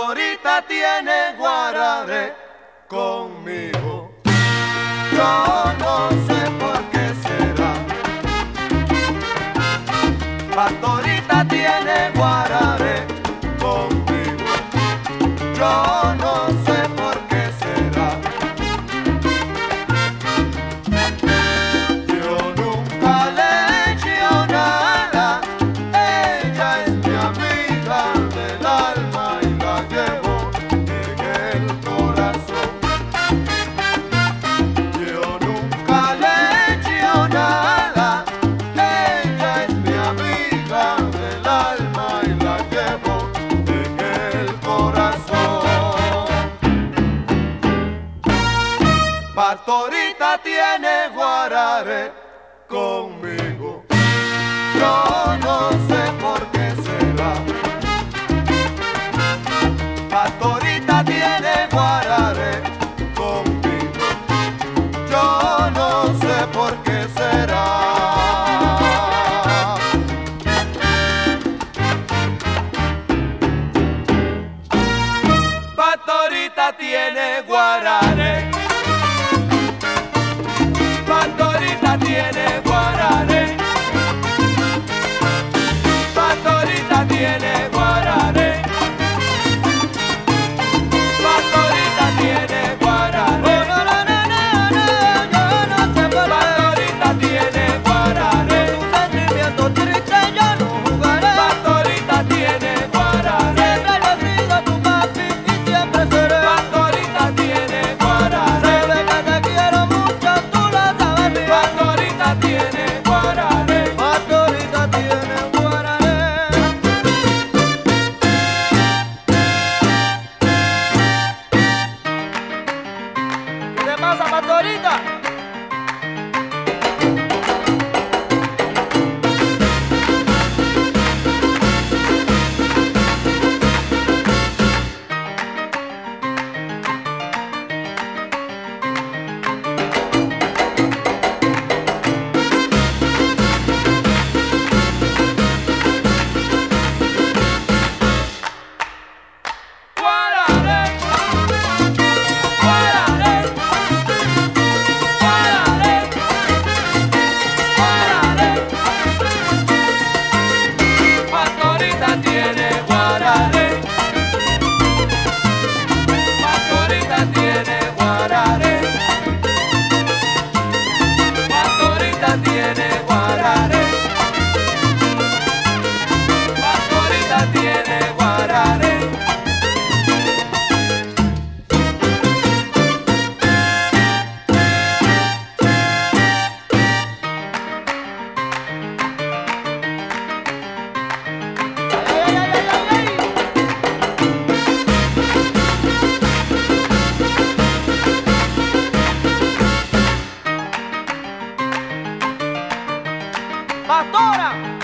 Pastorita tiene guararé conmigo. Yo no sé por qué será. Pastorita tiene guararé conmigo. Yo no sé por qué será. Yo nunca le he hecho nada. Ella es mi amiga del alma y la llevo en el corazón. Yo nunca le he hecho nada. Ella es mi amiga del alma y la llevo en el corazón. Pastorita tiene guararé conmigo. Yo no sé por qué será. Pastorita tiene guararé conmigo. Yo no sé por qué será. Pastorita tiene guararé. Pastorita tiene guararé. Pastorita tiene guararé. Pastorita tiene guararé. Yo no sé por qué. Pastorita tiene guararé. Tu sentimiento triste yo no jugaré. Pastorita tiene guararé. Siempre lo he sido tu papi y siempre seré. Pastorita tiene guararé. Sabes que te quiero mucho, tú lo sabes bien. Pastorita tiene guararé. Pastorita tiene guararé. ¿Qué te pasa, Pastorita? Guararé. Guararé. Guararé. Guararé. Pastorita tiene guararé. Pastorita tiene guararé. Pastorita tiene guararé. Pastorita tiene guararé. Ay, ay, ay, ay, ay. Pastora.